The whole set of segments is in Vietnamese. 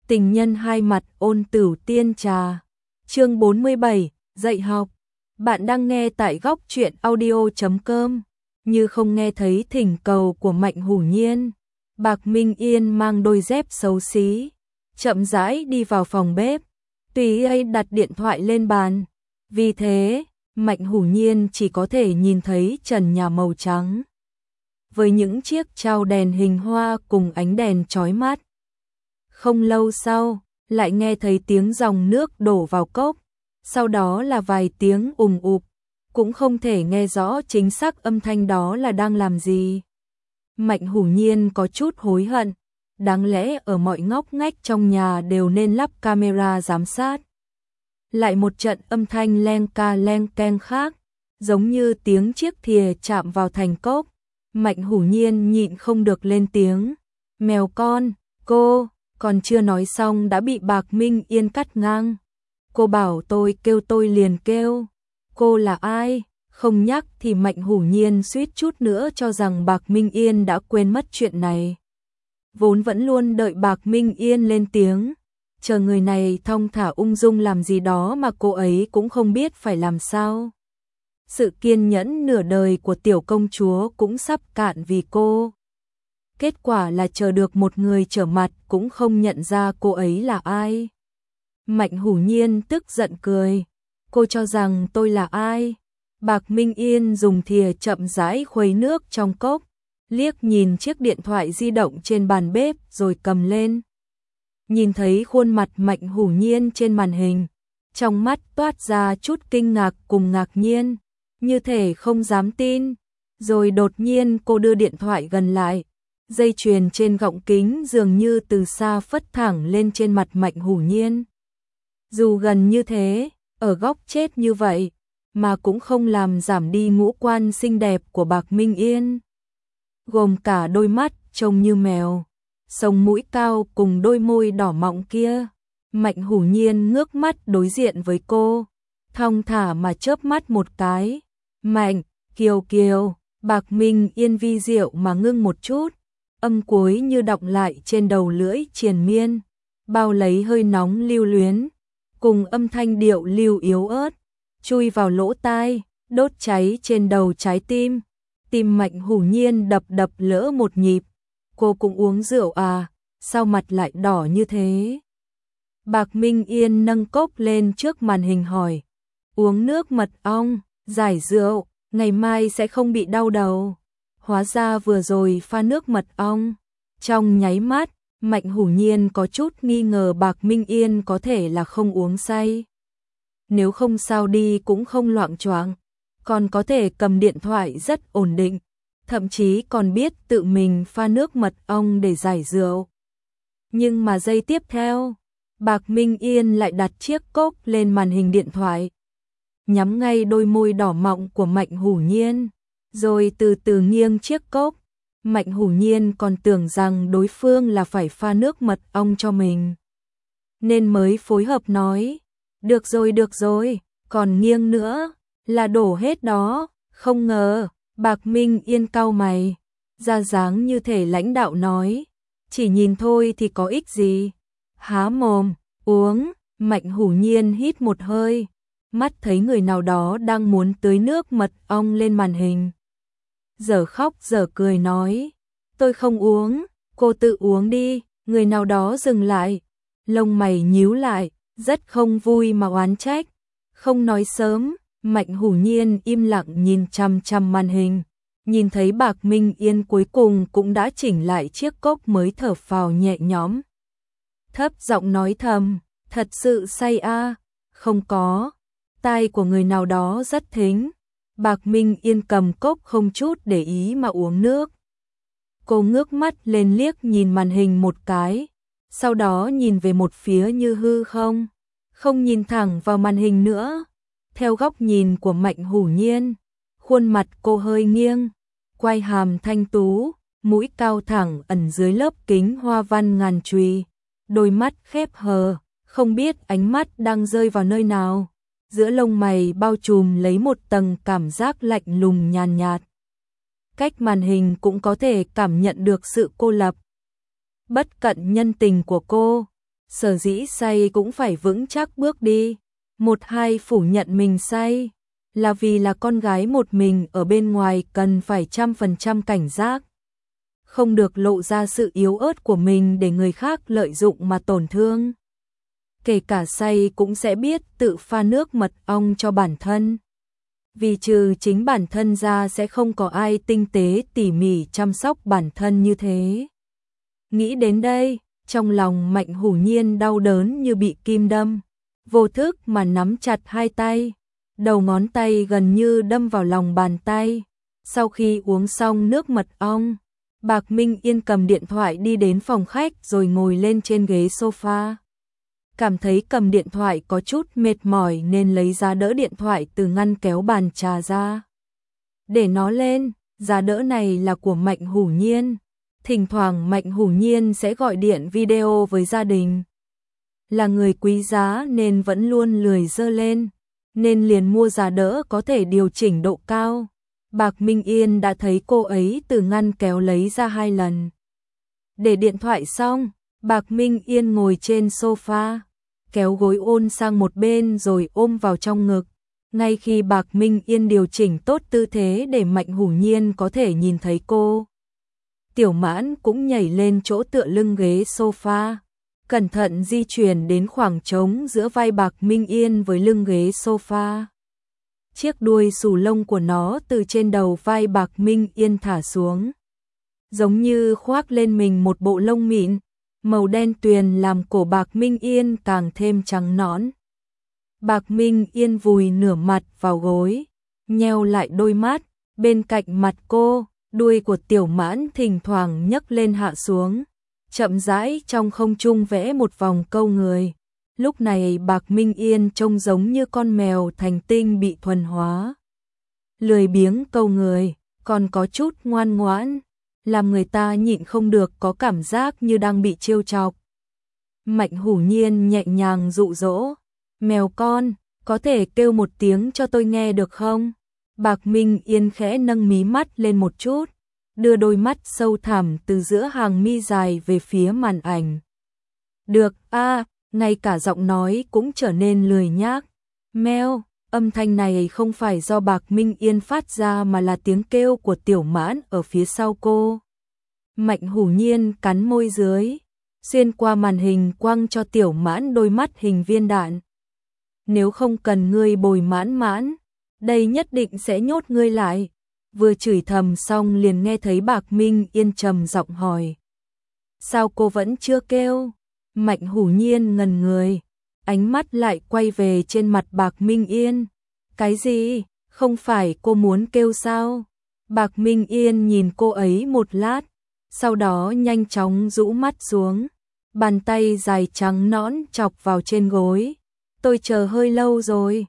Tình nhân hai mặt ôn tửu tiên trà. Chương 47, dạy học. Bạn đang nghe tại góc truyện audio.com. Như không nghe thấy thỉnh cầu của Mạnh Hủ Nhiên, Bạc Minh Yên mang đôi dép xấu xí, chậm rãi đi vào phòng bếp, tùy ý đặt điện thoại lên bàn. Vì thế, Mạnh Hủ Nhiên chỉ có thể nhìn thấy trần nhà màu trắng, với những chiếc trao đèn hình hoa cùng ánh đèn chói mắt. Không lâu sau, lại nghe thấy tiếng dòng nước đổ vào cốc, sau đó là vài tiếng ùm ụp, cũng không thể nghe rõ chính xác âm thanh đó là đang làm gì. Mạnh Hủ Nhiên có chút hối hận, đáng lẽ ở mọi ngóc ngách trong nhà đều nên lắp camera giám sát. Lại một trận âm thanh len ca len keng khác, giống như tiếng chiếc thìa chạm vào thành cốc. Mạnh Hủ Nhiên nhịn không được lên tiếng, mèo con, cô, còn chưa nói xong đã bị Bạc Minh Yên cắt ngang. Cô bảo tôi kêu tôi liền kêu, cô là ai? Không nhắc thì Mạnh Hủ Nhiên suýt chút nữa cho rằng Bạc Minh Yên đã quên mất chuyện này. Vốn vẫn luôn đợi Bạc Minh Yên lên tiếng, chờ người này thong thả ung dung làm gì đó mà cô ấy cũng không biết phải làm sao. Sự kiên nhẫn nửa đời của tiểu công chúa cũng sắp cạn vì cô. Kết quả là chờ được một người trở mặt cũng không nhận ra cô ấy là ai. Mạnh Hủ Nhiên tức giận cười, cô cho rằng tôi là ai? Bạc Minh Yên dùng thìa chậm rãi khuấy nước trong cốc, liếc nhìn chiếc điện thoại di động trên bàn bếp rồi cầm lên. Nhìn thấy khuôn mặt Mạnh Hủ Nhiên trên màn hình, trong mắt toát ra chút kinh ngạc cùng ngạc nhiên, như thể không dám tin. Rồi đột nhiên cô đưa điện thoại gần lại, dây chuyền trên gọng kính dường như từ xa phất thẳng lên trên mặt Mạnh Hủ Nhiên. Dù gần như thế, ở góc chết như vậy, mà cũng không làm giảm đi ngũ quan xinh đẹp của Bạc Minh Yên. Gồm cả đôi mắt trông như mèo, sống mũi cao cùng đôi môi đỏ mọng kia. Mạnh Hủ Nhiên ngước mắt đối diện với cô, thong thả mà chớp mắt một cái. Mạnh, Kiều Kiều. Bạc Minh Yên vi diệu mà ngưng một chút, âm cuối như đọng lại trên đầu lưỡi triền miên, bao lấy hơi nóng lưu luyến, cùng âm thanh điệu lưu yếu ớt, chui vào lỗ tai, đốt cháy trên đầu trái tim. Tim Mạnh Hủ Nhiên đập đập lỡ một nhịp. Cô cũng uống rượu à, sao mặt lại đỏ như thế? Bạc Minh Yên nâng cốc lên trước màn hình hỏi, uống nước mật ong, giải rượu, ngày mai sẽ không bị đau đầu. Hóa ra vừa rồi pha nước mật ong. Trong nháy mắt, Mạnh Hủ Nhiên có chút nghi ngờ Bạc Minh Yên có thể là không uống say. Nếu không sao đi cũng không loạng choạng, còn có thể cầm điện thoại rất ổn định, thậm chí còn biết tự mình pha nước mật ong để giải rượu. Nhưng mà giây tiếp theo, Bạc Minh Yên lại đặt chiếc cốc lên màn hình điện thoại, nhắm ngay đôi môi đỏ mọng của Mạnh Hủ Nhiên, rồi từ từ nghiêng chiếc cốc. Mạnh Hủ Nhiên còn tưởng rằng đối phương là phải pha nước mật ong cho mình, nên mới phối hợp nói, được rồi, còn nghiêng nữa, là đổ hết đó. Không ngờ, Bạc Minh Yên cau mày, ra dáng như thể lãnh đạo nói, chỉ nhìn thôi thì có ích gì. Há mồm, uống. Mạnh Hủ Nhiên hít một hơi, mắt thấy người nào đó đang muốn tưới nước mật ong lên màn hình. Giờ khóc giờ cười nói, tôi không uống, cô tự uống đi. Người nào đó dừng lại, lông mày nhíu lại, rất không vui mà oán trách, không nói sớm. Mạnh Hủ Nhiên im lặng nhìn chằm chằm màn hình, nhìn thấy Bạc Minh Yên cuối cùng cũng đã chỉnh lại chiếc cốc mới thở phào nhẹ nhõm. Thấp giọng nói thầm, thật sự say à? Không có. Tai của người nào đó rất thính. Bạc Minh Yên cầm cốc không chút để ý mà uống nước. Cô ngước mắt lên liếc nhìn màn hình một cái, sau đó nhìn về một phía như hư không, không nhìn thẳng vào màn hình nữa. Theo góc nhìn của Mạnh Hủ Nhiên, khuôn mặt cô hơi nghiêng, quai hàm thanh tú, mũi cao thẳng ẩn dưới lớp kính hoa văn ngàn chùy, đôi mắt khép hờ, không biết ánh mắt đang rơi vào nơi nào. Giữa lông mày bao trùm lấy một tầng cảm giác lạnh lùng nhàn nhạt. Cách màn hình cũng có thể cảm nhận được sự cô lập, bất cận nhân tình của cô. Sở dĩ say cũng phải vững chắc bước đi. Một hai phủ nhận mình say, là vì là con gái một mình ở bên ngoài cần phải 100% cảnh giác. Không được lộ ra sự yếu ớt của mình để người khác lợi dụng mà tổn thương. Kể cả say cũng sẽ biết tự pha nước mật ong cho bản thân. Vì trừ chính bản thân ra sẽ không có ai tinh tế tỉ mỉ chăm sóc bản thân như thế. Nghĩ đến đây, trong lòng Mạnh Hủ Nhiên đau đớn như bị kim đâm, vô thức mà nắm chặt hai tay, đầu ngón tay gần như đâm vào lòng bàn tay. Sau khi uống xong nước mật ong, Bạc Minh Yên cầm điện thoại đi đến phòng khách rồi ngồi lên trên ghế sofa. Cảm thấy cầm điện thoại có chút mệt mỏi nên lấy giá đỡ điện thoại từ ngăn kéo bàn trà ra. Để nó lên, giá đỡ này là của Mạnh Hủ Nhiên. Thỉnh thoảng Mạnh Hủ Nhiên sẽ gọi điện video với gia đình. Là người quý giá nên vẫn luôn lười dơ lên, nên liền mua giá đỡ có thể điều chỉnh độ cao. Bạc Minh Yên đã thấy cô ấy từ ngăn kéo lấy ra 2 lần. Để điện thoại xong, Bạc Minh Yên ngồi trên sofa, kéo gối ôn sang một bên rồi ôm vào trong ngực. Ngay khi Bạc Minh Yên điều chỉnh tốt tư thế để Mạnh Hủ Nhiên có thể nhìn thấy cô, Tiểu Mãn cũng nhảy lên chỗ tựa lưng ghế sofa, cẩn thận di chuyển đến khoảng trống giữa vai Bạc Minh Yên với lưng ghế sofa. Chiếc đuôi xù lông của nó từ trên đầu vai Bạc Minh Yên thả xuống, giống như khoác lên mình một bộ lông mịn, màu đen tuyền làm cổ Bạc Minh Yên càng thêm trắng nõn. Bạc Minh Yên vùi nửa mặt vào gối, nheo lại đôi mắt, bên cạnh mặt cô, đuôi của Tiểu Mãn thỉnh thoảng nhấc lên hạ xuống, chậm rãi trong không trung vẽ một vòng câu người. Lúc này Bạc Minh Yên trông giống như con mèo thành tinh bị thuần hóa. Lười biếng câu người, còn có chút ngoan ngoãn, làm người ta nhịn không được có cảm giác như đang bị trêu chọc. Mạnh Hủ Nhiên nhẹ nhàng dụ dỗ, mèo con, có thể kêu một tiếng cho tôi nghe được không? Bạc Minh Yên khẽ nâng mí mắt lên một chút, đưa đôi mắt sâu thẳm từ giữa hàng mi dài về phía màn ảnh. Được, ngay cả giọng nói cũng trở nên lười nhác. Meo, âm thanh này không phải do Bạc Minh Yên phát ra mà là tiếng kêu của Tiểu Mãn ở phía sau cô. Mạnh Hủ Nhiên cắn môi dưới, xuyên qua màn hình quăng cho Tiểu Mãn đôi mắt hình viên đạn. Nếu không cần ngươi bồi Mãn Mãn, đây nhất định sẽ nhốt ngươi lại. Vừa chửi thầm xong liền nghe thấy Bạc Minh Yên trầm giọng hỏi. Sao cô vẫn chưa kêu? Mạnh Hủ Nhiên ngần người, ánh mắt lại quay về trên mặt Bạc Minh Yên. Cái gì? Không phải cô muốn kêu sao? Bạc Minh Yên nhìn cô ấy một lát, sau đó nhanh chóng rũ mắt xuống, bàn tay dài trắng nõn chọc vào trên gối. Tôi chờ hơi lâu rồi.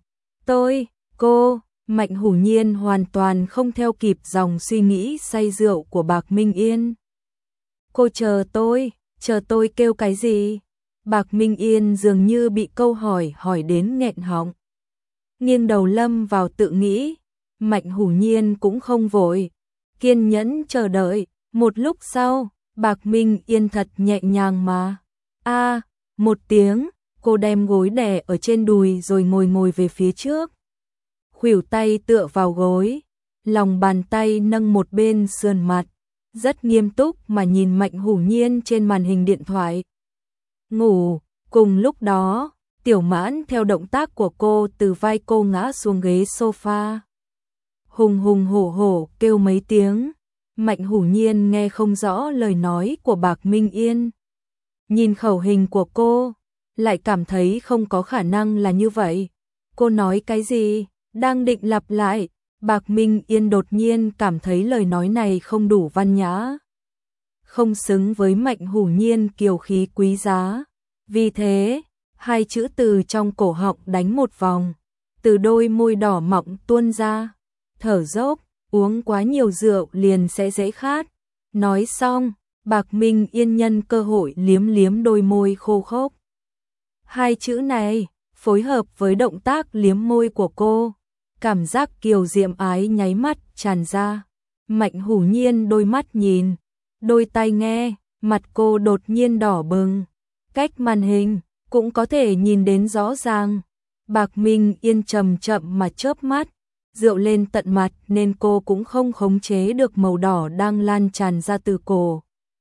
Cô, Mạnh Hủ Nhiên hoàn toàn không theo kịp dòng suy nghĩ say rượu của Bạc Minh Yên. Cô chờ tôi kêu cái gì? Bạc Minh Yên dường như bị câu hỏi đến nghẹn họng. Nghiêng đầu lâm vào tự nghĩ, Mạnh Hủ Nhiên cũng không vội, kiên nhẫn chờ đợi. Một lúc sau, Bạc Minh Yên thật nhẹ nhàng mà. Một tiếng, cô đem gối đè ở trên đùi rồi ngồi về phía trước. Khuỷu tay tựa vào gối, lòng bàn tay nâng một bên sườn mặt, rất nghiêm túc mà nhìn Mạnh Hủ Nhiên trên màn hình điện thoại. Ngủ, cùng lúc đó, Tiểu Mãn theo động tác của cô từ vai cô ngã xuống ghế sofa. Hùng hùng hổ hổ kêu mấy tiếng, Mạnh Hủ Nhiên nghe không rõ lời nói của Bạc Minh Yên. Nhìn khẩu hình của cô, lại cảm thấy không có khả năng là như vậy. Cô nói cái gì? Đang định lặp lại, Bạc Minh Yên đột nhiên cảm thấy lời nói này không đủ văn nhã, không xứng với Mạnh Hủ Nhiên kiều khí quý giá. Vì thế, hai chữ từ trong cổ họng đánh một vòng, từ đôi môi đỏ mọng tuôn ra. Thở dốc, uống quá nhiều rượu liền sẽ dễ khát. Nói xong, Bạc Minh Yên nhân cơ hội liếm liếm đôi môi khô khốc. Hai chữ này, phối hợp với động tác liếm môi của cô, cảm giác kiều diễm ái nháy mắt tràn ra. Mạnh Hủ Nhiên đôi mắt nhìn, đôi tai nghe, mặt cô đột nhiên đỏ bừng. cách màn hình cũng có thể nhìn đến rõ ràng. Bạc Minh Yên chậm chậm mà chớp mắt, rượu lên tận mặt nên cô cũng không khống chế được màu đỏ đang lan tràn ra từ cổ.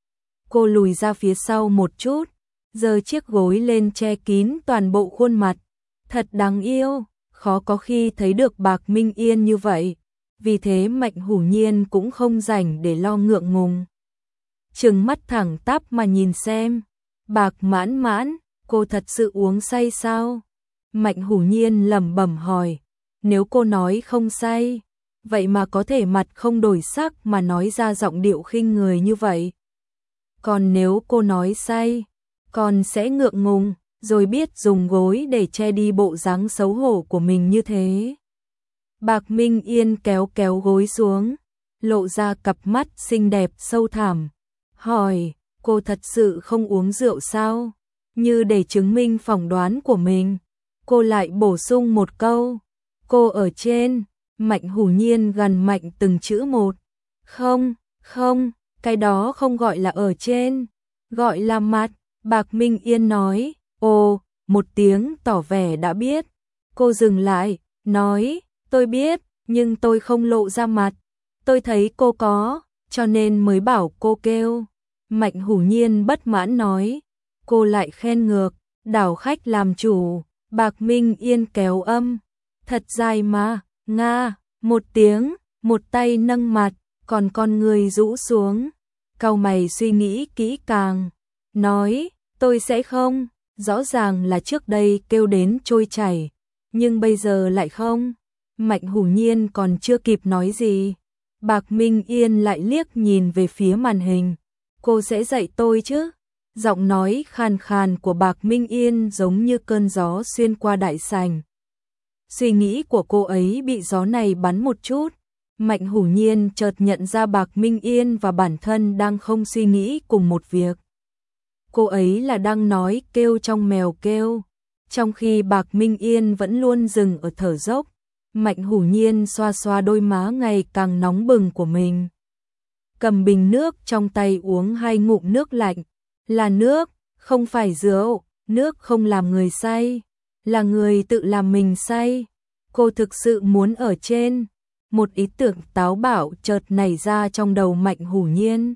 Cô lùi ra phía sau một chút, giơ chiếc gối lên che kín toàn bộ khuôn mặt. Thật đáng yêu, khó có khi thấy được Bạc Minh Yên như vậy. Vì thế Mạnh Hủ Nhiên cũng không rảnh để lo ngượng ngùng. Trừng mắt thẳng tắp mà nhìn xem. Bạc Mãn Mãn, cô thật sự uống say sao? Mạnh Hủ Nhiên lẩm bẩm hỏi. Nếu cô nói không say, vậy mà có thể mặt không đổi sắc mà nói ra giọng điệu khinh người như vậy. Còn nếu cô nói say, con sẽ ngượng ngùng, rồi biết dùng gối để che đi bộ dáng xấu hổ của mình như thế. Bạc Minh Yên kéo kéo gối xuống, lộ ra cặp mắt xinh đẹp sâu thẳm, hỏi, cô thật sự không uống rượu sao? Như để chứng minh phỏng đoán của mình, cô lại bổ sung một câu, cô ở trên. Mạnh Hủ Nhiên gằn mạnh từng chữ một, không, không, cái đó không gọi là ở trên, gọi là mặt. Bạc Minh Yên nói, ồ, một tiếng tỏ vẻ đã biết. Cô dừng lại, nói, tôi biết, nhưng tôi không lộ ra mặt. Tôi thấy cô có, cho nên mới bảo cô kêu. Mạnh Hủ Nhiên bất mãn nói, cô lại khen ngược, đảo khách làm chủ. Bạc Minh Yên kéo âm, thật dài mà, nga, một tiếng, một tay nâng mặt, còn con người rũ xuống. Cau mày suy nghĩ kỹ càng, nói, tôi sẽ không, rõ ràng là trước đây kêu đến trôi chảy, nhưng bây giờ lại không. Mạnh Hủ Nhiên còn chưa kịp nói gì, Bạc Minh Yên lại liếc nhìn về phía màn hình. Cô sẽ dạy tôi chứ? Giọng nói khàn khàn của Bạc Minh Yên giống như cơn gió xuyên qua đại sảnh. Suy nghĩ của cô ấy bị gió này bắn một chút. Mạnh Hủ Nhiên chợt nhận ra Bạc Minh Yên và bản thân đang không suy nghĩ cùng một việc. Cô ấy là đang nói kêu trong mèo kêu, trong khi Bạc Minh Yên vẫn luôn dừng ở thở dốc. Mạnh Hủ Nhiên xoa xoa đôi má ngày càng nóng bừng của mình. Cầm bình nước trong tay uống 2 ngụm nước lạnh. Là nước, không phải rượu, nước không làm người say, là người tự làm mình say. Cô thực sự muốn ở trên. Một ý tưởng táo bạo chợt nảy ra trong đầu Mạnh Hủ Nhiên.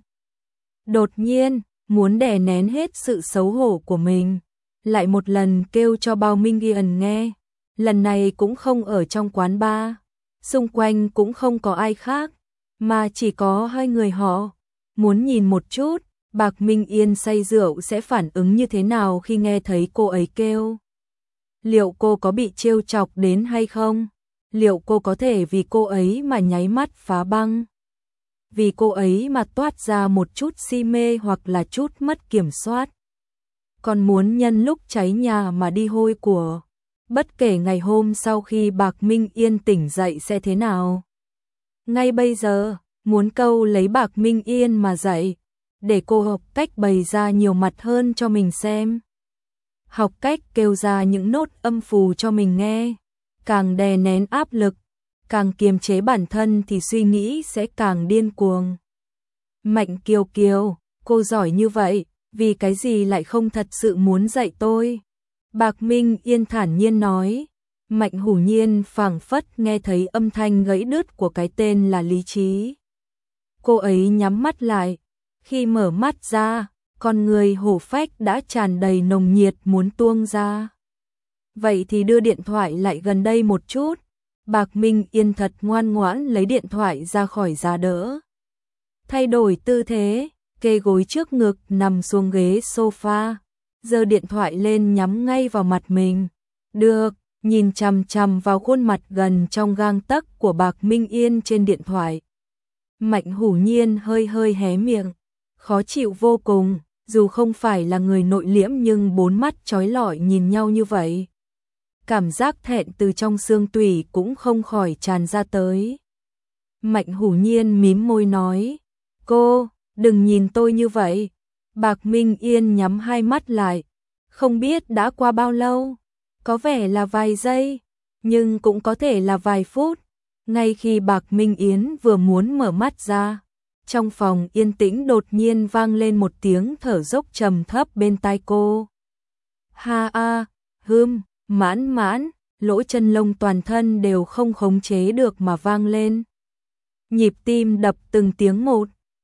Đột nhiên, muốn đè nén hết sự xấu hổ của mình, lại một lần kêu cho Bao Minh Yên nghe. Lần này cũng không ở trong quán bar, xung quanh cũng không có ai khác, mà chỉ có 2 người họ. Muốn nhìn một chút, Bạc Minh Yên say rượu sẽ phản ứng như thế nào khi nghe thấy cô ấy kêu. Liệu cô có bị trêu chọc đến hay không? Liệu cô có thể vì cô ấy mà nháy mắt phá băng? Vì cô ấy mà toát ra một chút si mê hoặc là chút mất kiểm soát? Còn muốn nhân lúc cháy nhà mà đi hôi của? Bất kể ngày hôm sau khi Bạc Minh Yên tỉnh dậy sẽ thế nào? Ngay bây giờ, muốn câu lấy Bạc Minh Yên mà dậy, để cô học cách bày ra nhiều mặt hơn cho mình xem. Học cách kêu ra những nốt âm phù cho mình nghe. Càng đè nén áp lực, càng kiềm chế bản thân thì suy nghĩ sẽ càng điên cuồng. Mạnh Kiều Kiều, cô giỏi như vậy, vì cái gì lại không thật sự muốn dạy tôi? Bạc Minh Yên thản nhiên nói. Mạnh Hủ Nhiên phảng phất nghe thấy âm thanh gãy đứt của cái tên là lý trí. Cô ấy nhắm mắt lại. Khi mở mắt ra, con người hổ phách đã tràn đầy nồng nhiệt muốn tuông ra. Vậy thì đưa điện thoại lại gần đây một chút. Bạc Minh Yên thật ngoan ngoãn lấy điện thoại ra khỏi giá đỡ. Thay đổi tư thế, kê gối trước ngực nằm xuống ghế sofa, giơ điện thoại lên nhắm ngay vào mặt mình. Được, nhìn chằm chằm vào khuôn mặt gần trong gang tấc của Bạc Minh Yên trên điện thoại. Mạnh Hủ Nhiên hơi hơi hé miệng, khó chịu vô cùng, dù không phải là người nội liễm nhưng 4 mắt chói lọi nhìn nhau như vậy. Cảm giác thẹn từ trong xương tủy cũng không khỏi tràn ra tới. Mạnh Hủ Nhiên mím môi nói, cô, đừng nhìn tôi như vậy. Bạc Minh Yên nhắm 2 mắt lại, không biết đã qua bao lâu, có vẻ là vài giây, nhưng cũng có thể là vài phút. Ngay khi Bạc Minh Yến vừa muốn mở mắt ra, trong phòng yên tĩnh đột nhiên vang lên một tiếng thở dốc trầm thấp bên tai cô. Ha a, mãn mãn, lỗ chân lông toàn thân đều không khống chế được mà vang lên. Nhịp tim đập từng tiếng một,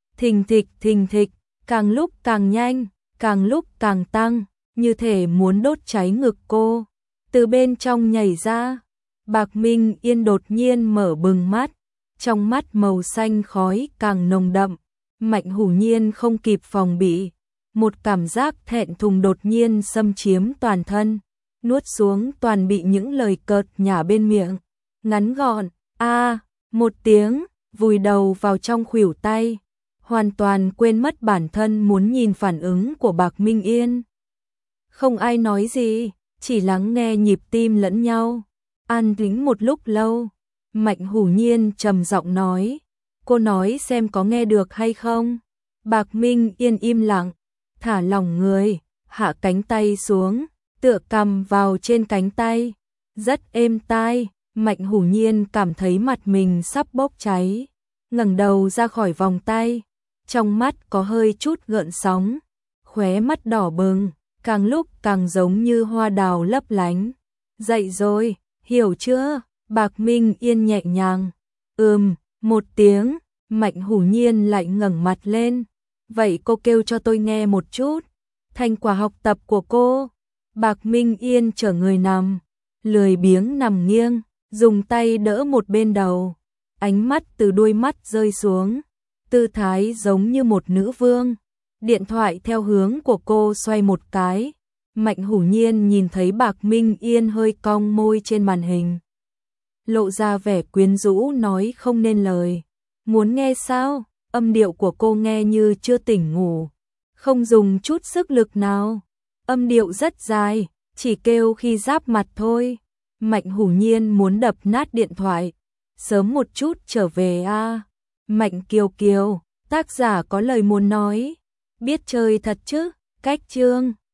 thình thịch, càng lúc càng nhanh, càng lúc càng tăng, như thể muốn đốt cháy ngực cô. Từ bên trong nhảy ra, Bạc Minh Yên đột nhiên mở bừng mắt, trong mắt màu xanh khói càng nồng đậm. Mạnh Hủ Nhiên không kịp phòng bị, một cảm giác thẹn thùng đột nhiên xâm chiếm toàn thân, nuốt xuống toàn bị những lời cợt nhả bên miệng. Ngắn gọn, một tiếng, vùi đầu vào trong khuỷu tay, hoàn toàn quên mất bản thân muốn nhìn phản ứng của Bạc Minh Yên. Không ai nói gì, chỉ lắng nghe nhịp tim lẫn nhau. An tĩnh một lúc lâu, Mạnh Hủ Nhiên trầm giọng nói, cô nói xem có nghe được hay không. Bạc Minh Yên im lặng, thả lỏng người, hạ cánh tay xuống, tựa cằm vào trên cánh tay, rất êm tai. Mạnh Hủ Nhiên cảm thấy mặt mình sắp bốc cháy, ngẩng đầu ra khỏi vòng tay, trong mắt có hơi chút gợn sóng, khóe mắt đỏ bừng, càng lúc càng giống như hoa đào lấp lánh. Dậy rồi, hiểu chưa? Bạc Minh Yên nhẹ nhàng, một tiếng. Mạnh Hủ Nhiên lại ngẩng mặt lên, vậy cô kêu cho tôi nghe một chút thành quả học tập của cô. Bạc Minh Yên trở người nằm, lười biếng nằm nghiêng, dùng tay đỡ một bên đầu, ánh mắt từ đuôi mắt rơi xuống, tư thái giống như một nữ vương. Điện thoại theo hướng của cô xoay một cái, Mạnh Hủ Nhiên nhìn thấy Bạc Minh Yên hơi cong môi trên màn hình, lộ ra vẻ quyến rũ nói không nên lời. Muốn nghe sao? Âm điệu của cô nghe như chưa tỉnh ngủ, không dùng chút sức lực nào. Âm điệu rất dài, chỉ kêu khi giáp mặt thôi. Mạnh Hủ Nhiên muốn đập nát điện thoại. Sớm một chút trở về a. Mạnh Kiều Kiều, tác giả có lời muốn nói. Biết chơi thật chứ? Cách chương